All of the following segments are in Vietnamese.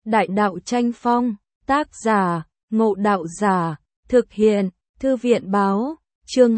Đại đạo tranh phong, tác giả, Ngộ Đạo Giả, thực hiện, Thư viện báo, chương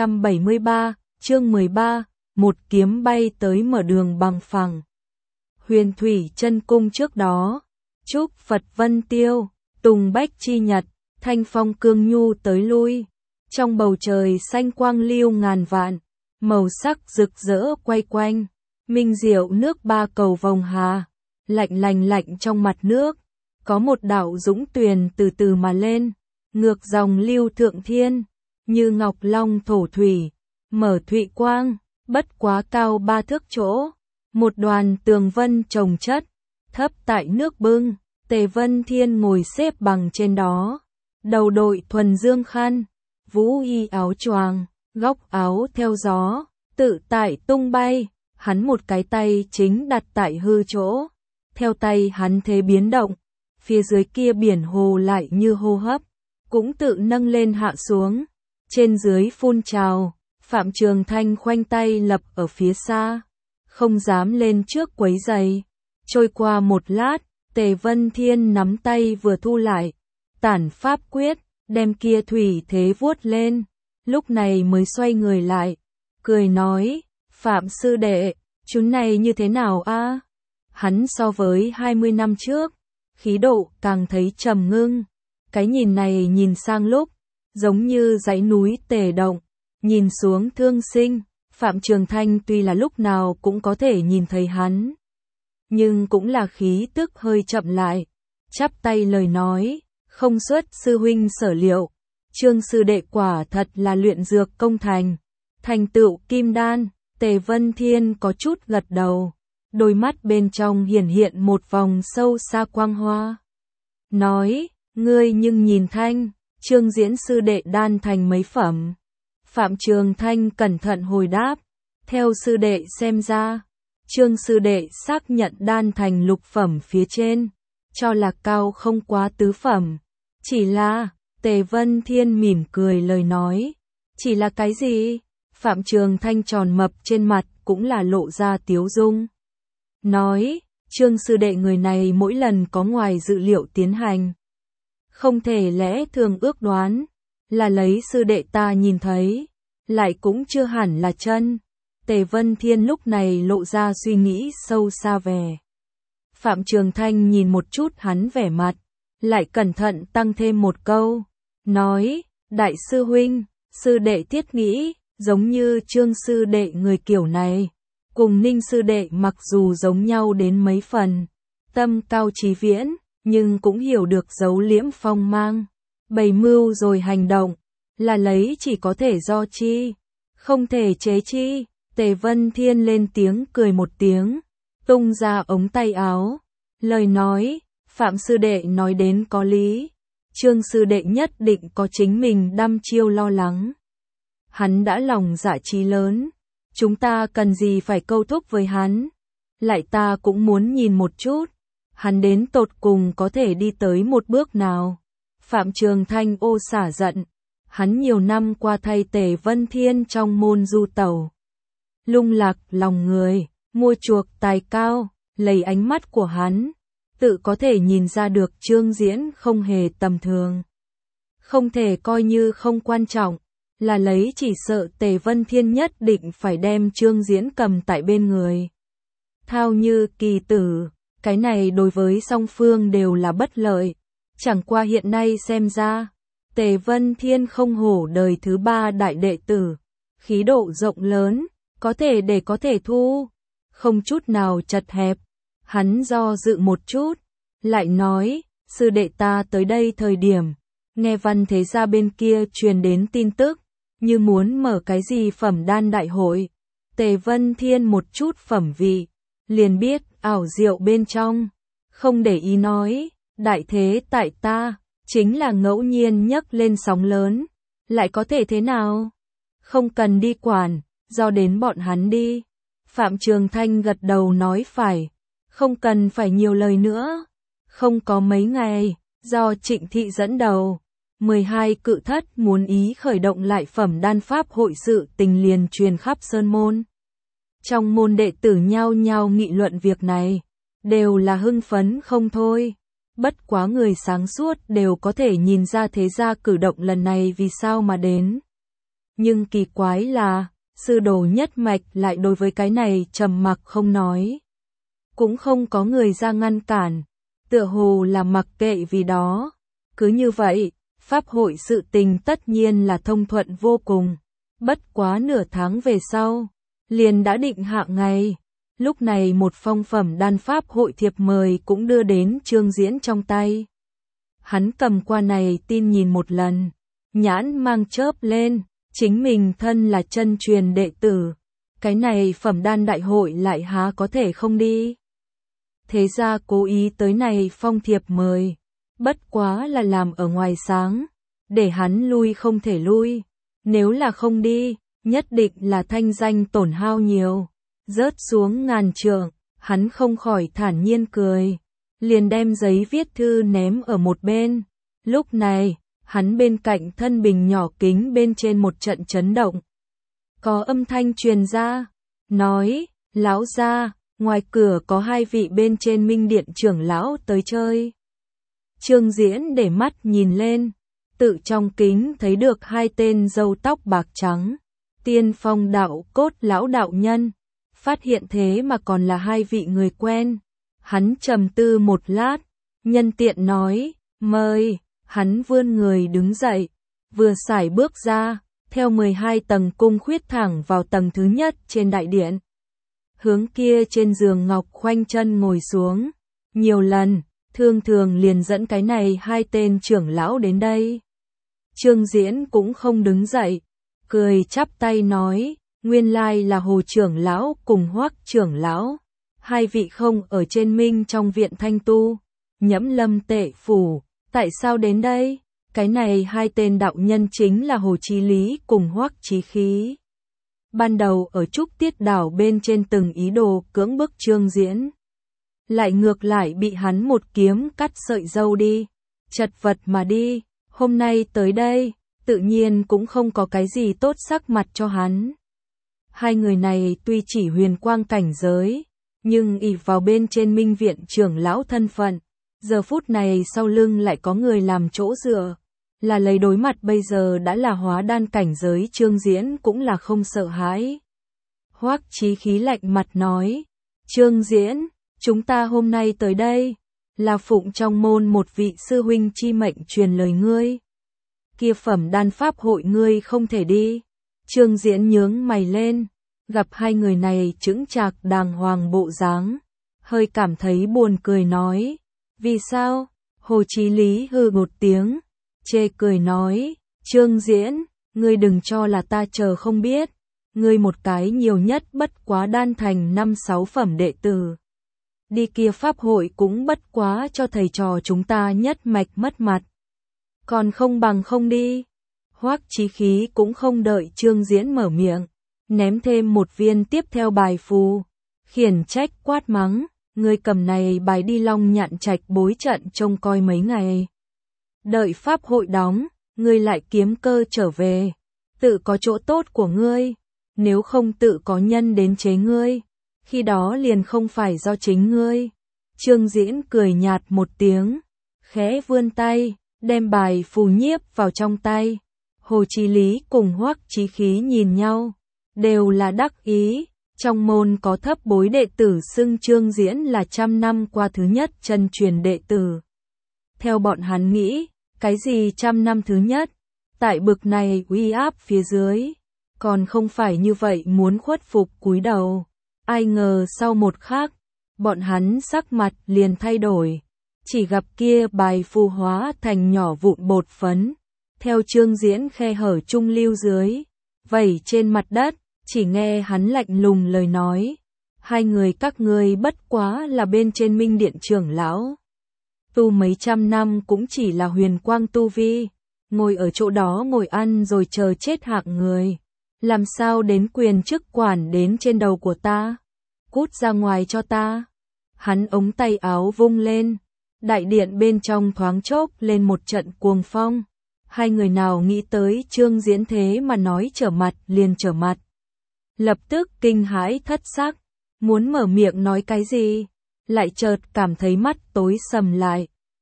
273, chương 13, một kiếm bay tới mở đường bằng phẳng. Huyền Thủy Chân Cung trước đó, Trúc Phật Vân Tiêu, Tùng Bách Chi Nhật, Thanh Phong Cương Nhu tới lui. Trong bầu trời xanh quang lưu ngàn vạn, màu sắc rực rỡ quay quanh, minh diệu nước ba cầu vồng hà, lạnh lạnh trong mặt nước, có một đạo dũng tuyền từ từ mà lên, ngược dòng lưu thượng thiên, như ngọc long thổ thủy, mở thụy quang, bất quá cao 3 thước chỗ, một đoàn tường vân chồng chất, thấp tại nước bưng, Tề Vân Thiên ngồi xếp bằng trên đó, đầu đội thuần dương khăn, vũ y áo choàng, góc áo theo gió, tự tại tung bay, hắn một cái tay chính đặt tại hư chỗ, theo tay hắn thế biến động, phía dưới kia biển hồ lại như hô hấp, cũng tự nâng lên hạ xuống, trên dưới phun trào, Phạm Trường Thanh khoanh tay lập ở phía xa, không dám lên trước quấy giày. Trôi qua một lát, Tề Vân Thiên nắm tay vừa thu lại, tản pháp quyết, đem kia thủy thế vuốt lên, lúc này mới xoay người lại, cười nói, Phạm sư đệ, chúng này như thế nào a? Hắn so với 20 năm trước, khí độ càng thấy trầm ngưng, cái nhìn này nhìn sang lúc, giống như dãy núi Tề Động, nhìn xuống thương sinh, Phạm Trường Thanh tuy là lúc nào cũng có thể nhìn thấy hắn, nhưng cũng là khí tức hơi chậm lại, chắp tay lời nói, không xuất sư huynh sở liệu, Trương sư đệ quả thật là luyện dược công thành tựu kim đan. Tề Vân Thiên có chút gật đầu, đôi mắt bên trong hiển hiện một vòng sâu xa quang hoa. Nói, ngươi nhưng nhìn Thanh, Trương diễn sư đệ đan thành mấy phẩm. Phạm Trường Thanh cẩn thận hồi đáp, theo sư đệ xem ra, Trương sư đệ xác nhận đan thành lục phẩm phía trên, cho là cao không quá tứ phẩm. Chỉ là, Tề Vân Thiên mỉm cười lời nói, chỉ là cái gì? Phạm Trường Thanh tròn mập trên mặt cũng là lộ ra tiếu dung. Nói, Trương sư đệ người này mỗi lần có ngoài dự liệu tiến hành. Không thể lẽ thường ước đoán, là lấy sư đệ ta nhìn thấy, lại cũng chưa hẳn là chân. Tề Vân Thiên lúc này lộ ra suy nghĩ sâu xa về. Phạm Trường Thanh nhìn một chút hắn vẻ mặt, lại cẩn thận tăng thêm một câu, nói, đại sư huynh, sư đệ thiết nghĩ, giống như Trương sư đệ người kiểu này, cùng Ninh sư đệ mặc dù giống nhau đến mấy phần, tâm cao chí viễn, nhưng cũng hiểu được giấu liễm phong mang, bày mưu rồi hành động, là lấy chỉ có thể do chi, không thể chế chi. Tề Vân Thiên lên tiếng cười một tiếng, tung ra ống tay áo, lời nói, Phạm sư đệ nói đến có lý, Trương sư đệ nhất định có chính mình đăm chiêu lo lắng. Hắn đã lòng dạ chí lớn, chúng ta cần gì phải câu thúc với hắn, lại ta cũng muốn nhìn một chút, hắn đến tột cùng có thể đi tới một bước nào. Phạm Trường Thanh ô xả giận, hắn nhiều năm qua thay Tề Vân Thiên trong môn du tẩu, lung lạc lòng người, mua chuộc tài cao, lấy ánh mắt của hắn, tự có thể nhìn ra được Trương diễn không hề tầm thường. Không thể coi như không quan trọng, là lấy chỉ sợ Tề Vân Thiên nhất định phải đem Trương diễn cầm tại bên người. Thao như kỳ tử, cái này đối với song phương đều là bất lợi, chẳng qua hiện nay xem ra, Tề Vân Thiên không hổ đời thứ 3 đại đệ tử, khí độ rộng lớn, có thể để có thể thu, không chút nào chật hẹp. Hắn do dự một chút, lại nói, sư đệ ta tới đây thời điểm, nghe Văn Thế Gia bên kia truyền đến tin tức, như muốn mở cái gì phẩm đan đại hội. Tề Vân Thiên một chút phẩm vị, liền biết ảo diệu bên trong, không để ý nói, đại thế tại ta, chính là ngẫu nhiên nhấc lên sóng lớn, lại có thể thế nào? Không cần đi quản, do đến bọn hắn đi. Phạm Trường Thanh gật đầu nói phải, không cần phải nhiều lời nữa. Không có mấy ngày, do Trịnh Thị dẫn đầu, 12 cự thất muốn ý khởi động lại phẩm đan pháp hội sự tình liền truyền khắp sơn môn. Trong môn đệ tử nhao nhao nghị luận việc này, đều là hưng phấn không thôi. Bất quá người sáng suốt đều có thể nhìn ra thế gia cử động lần này vì sao mà đến. Nhưng kỳ quái là, sư đồ nhất mạch lại đối với cái này trầm mặc không nói. Cũng không có người ra ngăn cản, tựa hồ là mặc kệ vì đó. Cứ như vậy, pháp hội sự tình tất nhiên là thông thuận vô cùng. Bất quá nửa tháng về sau, liền đã định hạ ngày. Lúc này một phong phẩm đan pháp hội thiệp mời cũng đưa đến Trương Diễn trong tay. Hắn cầm qua này tin nhìn một lần, nhãn mang chớp lên, chính mình thân là chân truyền đệ tử. Cái này phẩm đan đại hội lại há có thể không đi. Thế ra cố ý tới này phong thiệp mời, bất quá là làm ở ngoài sáng, để hắn lui không thể lui. Nếu là không đi, nhất định là thanh danh tổn hao nhiều. Rớt xuống ngàn trượng, hắn không khỏi thản nhiên cười, liền đem giấy viết thư ném ở một bên. Lúc này, hắn bên cạnh thân bình nhỏ kính bên trên một trận chấn động. Có âm thanh truyền ra, nói, lão gia, ngoài cửa có hai vị bên trên minh điện trưởng lão tới chơi. Trương Diễn để mắt nhìn lên, tự trong kính thấy được hai tên râu tóc bạc trắng, Tiên Phong đạo cốt lão đạo nhân. Phát hiện thế mà còn là hai vị người quen. Hắn trầm tư một lát, nhân tiện nói, mời. Hắn vươn người đứng dậy, vừa sải bước ra, theo 12 tầng cung khuyết thẳng vào tầng thứ nhất trên đại điện. Hướng kia trên giường ngọc khoanh chân ngồi xuống. Nhiều lần, thường liền dẫn cái này hai tên trưởng lão đến đây. Trương Diễn cũng không đứng dậy, cười chắp tay nói, nguyên lai là Hồ trưởng lão cùng Hoắc trưởng lão. Hai vị không ở trên minh trong viện thanh tu, Nhẫm Lâm tệ phủ, tại sao đến đây? Cái này hai tên đạo nhân chính là Hồ Chí Lý cùng Hoắc Chí Khí. Ban đầu ở Trúc Tiết đảo bên trên từng ý đồ cưỡng bức Trương Diễn. Lại ngược lại bị hắn một kiếm cắt sợi râu đi, chật vật mà đi, hôm nay tới đây, tự nhiên cũng không có cái gì tốt sắc mặt cho hắn. Hai người này tuy chỉ huyền quang cảnh giới, nhưng ỷ vào bên trên minh viện trưởng lão thân phận, giờ phút này sau lưng lại có người làm chỗ dựa, là lấy đối mặt bây giờ đã là hóa đan cảnh giới Trương Diễn cũng là không sợ hãi. Hoắc Chí Khí lạnh mặt nói, Trương Diễn, chúng ta hôm nay tới đây, là phụng trong môn một vị sư huynh chi mệnh truyền lời ngươi. Kia phẩm đan pháp hội ngươi không thể đi. Trương Diễn nhướng mày lên, gặp hai người này chững chạc đàng hoàng bộ dáng, hơi cảm thấy buồn cười nói, vì sao? Hồ Chí Lý hừ một tiếng, chê cười nói, Trương Diễn, ngươi đừng cho là ta chờ không biết, ngươi một cái nhiều nhất bất quá đan thành 5-6 phẩm đệ tử. Đi kia pháp hội cũng bất quá cho thầy trò chúng ta nhất mạch mất mặt. Còn không bằng không đi. Hoắc Chí Khí cũng không đợi Trương Diễn mở miệng, ném thêm một viên tiếp theo bài phù, khiển trách quát mắng, ngươi cầm này bài đi Long Nhạn Trạch bối trận trông coi mấy ngày. Đợi pháp hội đóng, ngươi lại kiếm cơ trở về, tự có chỗ tốt của ngươi, nếu không tự có nhân đến chế ngươi, khi đó liền không phải do chính ngươi. Trương Diễn cười nhạt một tiếng, khẽ vươn tay, đem bài phù nhiếp vào trong tay. Hồ Chí Lý cùng Hoắc Chí Khí nhìn nhau, đều là đắc ý, trong môn có thấp bối đệ tử xưng Trương Diễn là 100 năm qua thứ nhất chân truyền đệ tử. Theo bọn hắn nghĩ, cái gì 100 năm thứ nhất, tại bực này uy áp phía dưới, còn không phải như vậy muốn khuất phục cúi đầu. Ai ngờ sau một khắc, bọn hắn sắc mặt liền thay đổi, chỉ gặp kia bài phù hóa thành nhỏ vụn bột phấn, theo Trương Diễn khe hở trung lưu dưới, vẩy trên mặt đất, chỉ nghe hắn lạnh lùng lời nói, hai người các ngươi bất quá là bên trên minh điện trưởng lão. Tu mấy trăm năm cũng chỉ là huyền quang tu vi, ngồi ở chỗ đó ngồi ăn rồi chờ chết hạng người. Làm sao đến quyền chức quản đến trên đầu của ta? Cút ra ngoài cho ta. Hắn ống tay áo vung lên, đại điện bên trong thoáng chốc lên một trận cuồng phong. Hai người nào nghĩ tới Trương Diễn thế mà nói trở mặt liền trở mặt. Lập tức kinh hãi thất sắc, muốn mở miệng nói cái gì, lại chợt cảm thấy mắt tối sầm lại,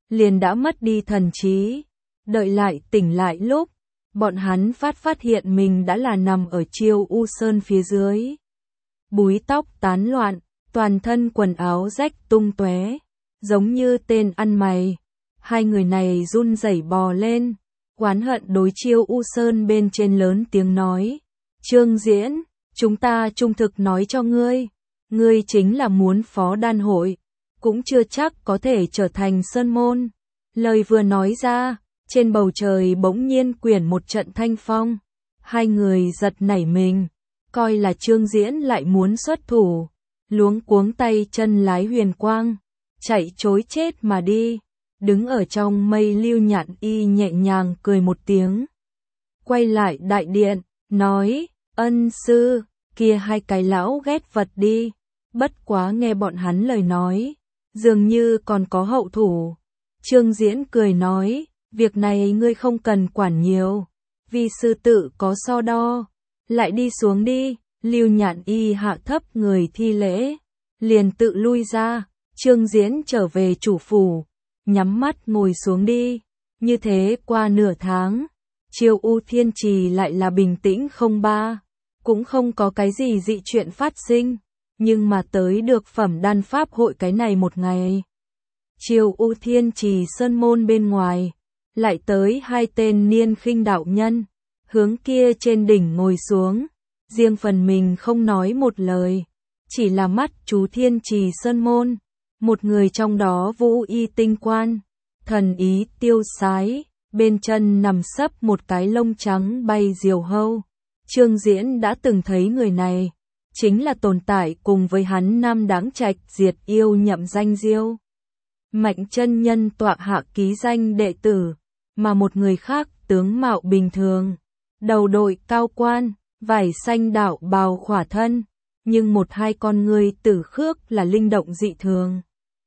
liền đã mất đi thần trí. Đợi lại tỉnh lại lúc, bọn hắn phát hiện mình đã là nằm ở Chiêu U Sơn phía dưới. Búi tóc tán loạn, toàn thân quần áo rách tung tóe, giống như tên ăn mày. Hai người này run rẩy bò lên, oán hận đối Chiêu U Sơn bên trên lớn tiếng nói: Trương Diễn, chúng ta trung thực nói cho ngươi chính là muốn phó đan hội, cũng chưa chắc có thể trở thành sơn môn. Lời vừa nói ra, trên bầu trời bỗng nhiên quyển một trận thanh phong. Hai người giật nảy mình, coi là Trương Diễn lại muốn xuất thủ, luống cuống tay chân lái huyền quang, chạy trối chết mà đi. Đứng ở trong mây Lưu Nhạn Y nhẹ nhàng cười một tiếng, quay lại đại điện, nói: Ân sư, kia hai cái lão ghét vật đi. Bất quá nghe bọn hắn lời nói, dường như còn có hậu thủ. Trương Diễn cười nói: Việc này ngươi không cần quản nhiều, vì sư tự có so đo, lại đi xuống đi. Lưu Nhạn Y hạ thấp người thi lễ, liền tự lui ra. Trương Diễn trở về chủ phủ, nhắm mắt ngồi xuống đi. Như thế qua nửa tháng, Chiêu U Thiên Trì lại là bình tĩnh không ba, cũng không có cái gì dị chuyện phát sinh. Nhưng mà tới được Phẩm Đan Pháp hội cái này một ngày, Chiêu U Thiên Trì sơn môn bên ngoài, lại tới hai tên niên khinh đạo nhân, hướng kia trên đỉnh ngồi xuống, riêng phần mình không nói một lời, chỉ là mắt chú Thiên Trì sơn môn. Một người trong đó vũ y tinh quan, thần ý tiêu sái, bên chân nằm sấp một cái lông trắng bay diều hâu. Trương Diễn đã từng thấy người này, chính là tồn tại cùng với hắn Nam Đáng Trạch diệt yêu Nhậm Danh Diêu Mạnh chân nhân tọa hạ ký danh đệ tử, mà một người khác tướng mạo bình thường, đầu đội cao quan, vải xanh đạo bào khỏa thân, nhưng một hai con ngươi tử khước là linh động dị thường,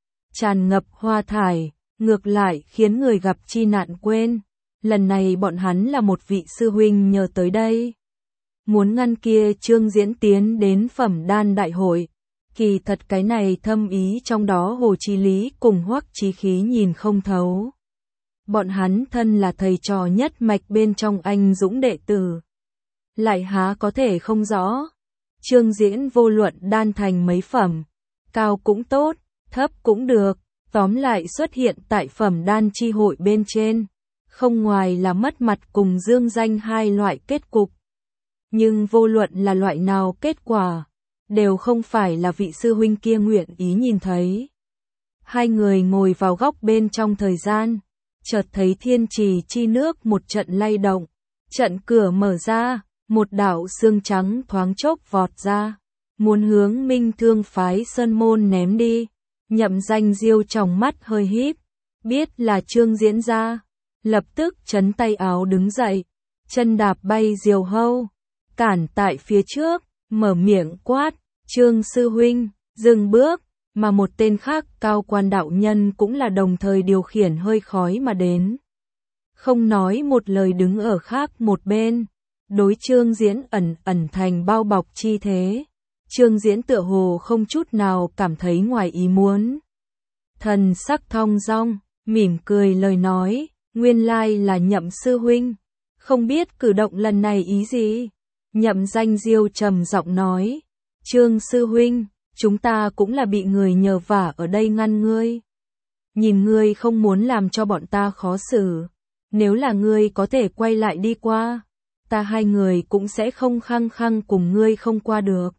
tràn ngập hoa thải, ngược lại khiến người gặp chi nạn quên. Lần này bọn hắn là một vị sư huynh nhờ tới đây, muốn ngăn kia Trương Diễn tiến đến Phẩm Đan đại hội. Kỳ thật cái này thâm ý trong đó Hồ Chí Lý cùng Hoắc Chí Khí nhìn không thấu. Bọn hắn thân là thầy trò nhất mạch bên trong anh dũng đệ tử, lại há có thể không rõ. Trương Diễn vô luận đan thành mấy phẩm, cao cũng tốt, thấp cũng được, tóm lại xuất hiện tại Phẩm Đan chi hội bên trên, không ngoài là mất mặt cùng dương danh hai loại kết cục. Nhưng vô luận là loại nào kết quả, đều không phải là vị sư huynh kia nguyện ý nhìn thấy. Hai người ngồi vào góc bên trong thời gian, chợt thấy Thiên Trì chi nước một trận lay động, trận cửa mở ra, một đạo xương trắng thoáng chốc vọt ra, muốn hướng Minh Thương phái sơn môn ném đi. Nhậm Danh Diêu trong mắt hơi híp, biết là Trương Diễn ra, lập tức chấn tay áo đứng dậy, chân đạp bay diều hâu, cản tại phía trước, mở miệng quát: Trương sư huynh, dừng bước. Mà một tên khác cao quan đạo nhân cũng là đồng thời điều khiển hơi khói mà đến, không nói một lời đứng ở khác một bên, đối Trương Diễn ẩn thành bao bọc chi thế. Trương Diễn tựa hồ không chút nào cảm thấy ngoài ý muốn, thần sắc thong dong, mỉm cười lời nói: Nguyên lai là Nhậm sư huynh, không biết cử động lần này ý gì. Nhậm Danh Diêu trầm giọng nói: Trương sư huynh, chúng ta cũng là bị người nhờ vả ở đây ngăn ngươi. Nhìn ngươi không muốn làm cho bọn ta khó xử, nếu là ngươi có thể quay lại đi qua, ta hai người cũng sẽ không khăng khăng cùng ngươi không qua được.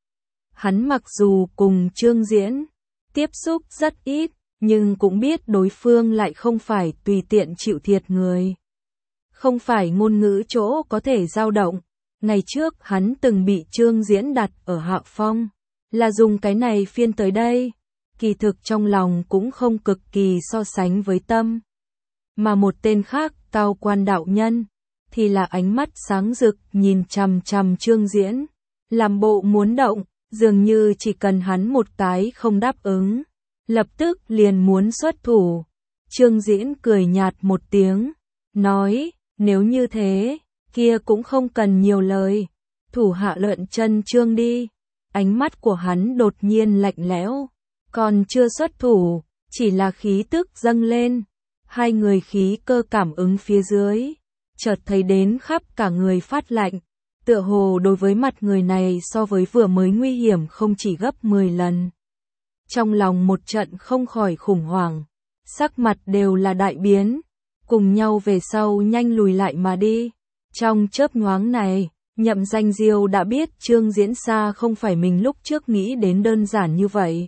Hắn mặc dù cùng Trương Diễn tiếp xúc rất ít, nhưng cũng biết đối phương lại không phải tùy tiện chịu thiệt người, không phải ngôn ngữ chỗ có thể dao động. Ngày trước hắn từng bị Trương Diễn đặt ở hạ phong, là dùng cái này phiên tới đây, kỳ thực trong lòng cũng không cực kỳ so sánh với tâm. Mà một tên khác cao quan đạo nhân, thì là ánh mắt sáng rực nhìn chằm chằm Trương Diễn, làm bộ muốn động, dường như chỉ cần hắn một cái không đáp ứng, lập tức liền muốn xuất thủ. Trương Diễn cười nhạt một tiếng, nói: Nếu như thế, kia cũng không cần nhiều lời, thủ hạ lợn chân Trương đi. Ánh mắt của hắn đột nhiên lạnh lẽo, còn chưa xuất thủ, chỉ là khí tức dâng lên, Hai người khí cơ cảm ứng phía dưới, chợt thấy đến khắp cả người phát lạnh, tựa hồ đối với mặt người này so với vừa mới nguy hiểm không chỉ gấp 10 lần. Trong lòng một trận không khỏi khủng hoảng, sắc mặt đều là đại biến, cùng nhau về sau nhanh lùi lại mà đi. Trong chớp nhoáng này, Nhậm Danh Diêu đã biết Trương Diễn Sa không phải mình lúc trước nghĩ đến đơn giản như vậy.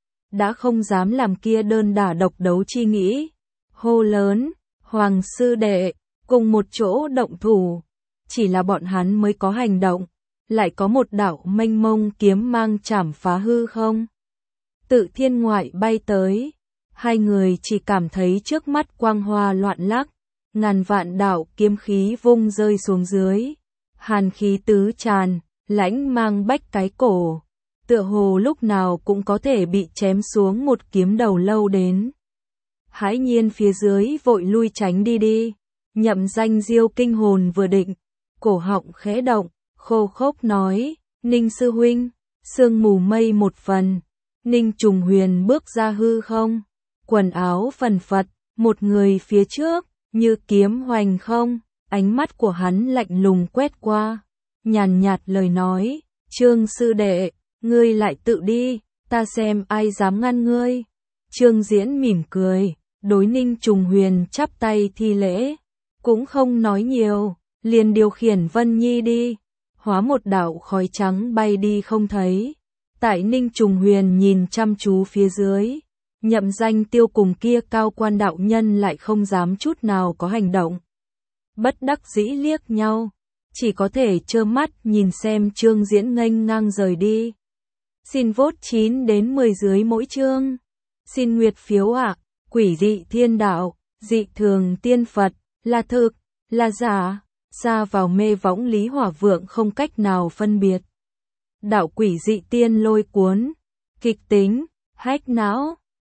Đã không dám làm kia đơn đả độc đấu chi nghĩ. Hô lớn, Hoàng sư đệ, cùng một chỗ động thủ. Chỉ là bọn hắn mới có hành động, lại có một đạo mênh mông kiếm mang chảm phá hư không. Tự thiên ngoại bay tới, hai người chỉ cảm thấy trước mắt quang hoa loạn lắc, ngàn vạn đạo kiếm khí vung rơi xuống dưới. Hàn khí tứ tràn, lãnh mang bách cái cổ, tựa hồ lúc nào cũng có thể bị chém xuống một kiếm đầu lâu đến. Hãi nhiên phía dưới vội lui tránh đi. Nhậm Danh Diêu kinh hồn vừa định, cổ họng khẽ động, khô khốc nói, Ninh sư huynh, sương mù mây một phần. Ninh Trùng Huyền bước ra hư không, quần áo phần phật, một người phía trước, như kiếm hoành không, ánh mắt của hắn lạnh lùng quét qua, nhàn nhạt lời nói, Trương sư đệ, ngươi lại tự đi, ta xem ai dám ngăn ngươi. Trương Diễn mỉm cười, đối Ninh Trùng Huyền chắp tay thi lễ, cũng không nói nhiều, liền điều khiển Vân Nhi đi, hóa một đạo khói trắng bay đi không thấy. Tại Ninh Trùng Huyền nhìn chăm chú phía dưới, Nhậm Danh Tiêu cùng kia cao quan đạo nhân lại không dám chút nào có hành động. Bất đắc dĩ liếc nhau, chỉ có thể trơ mắt nhìn xem Trương Diễn nghênh ngang rời đi. Xin vote 9 đến 10 dưới mỗi chương. Xin nguyệt phiếu ạ. Quỷ dị thiên đạo, dị thường tiên Phật, là thực, là giả, xa vào mê võng Lý Hỏa Vượng không cách nào phân biệt. Đạo quỷ dị tiên lôi cuốn, kịch tính, hack não.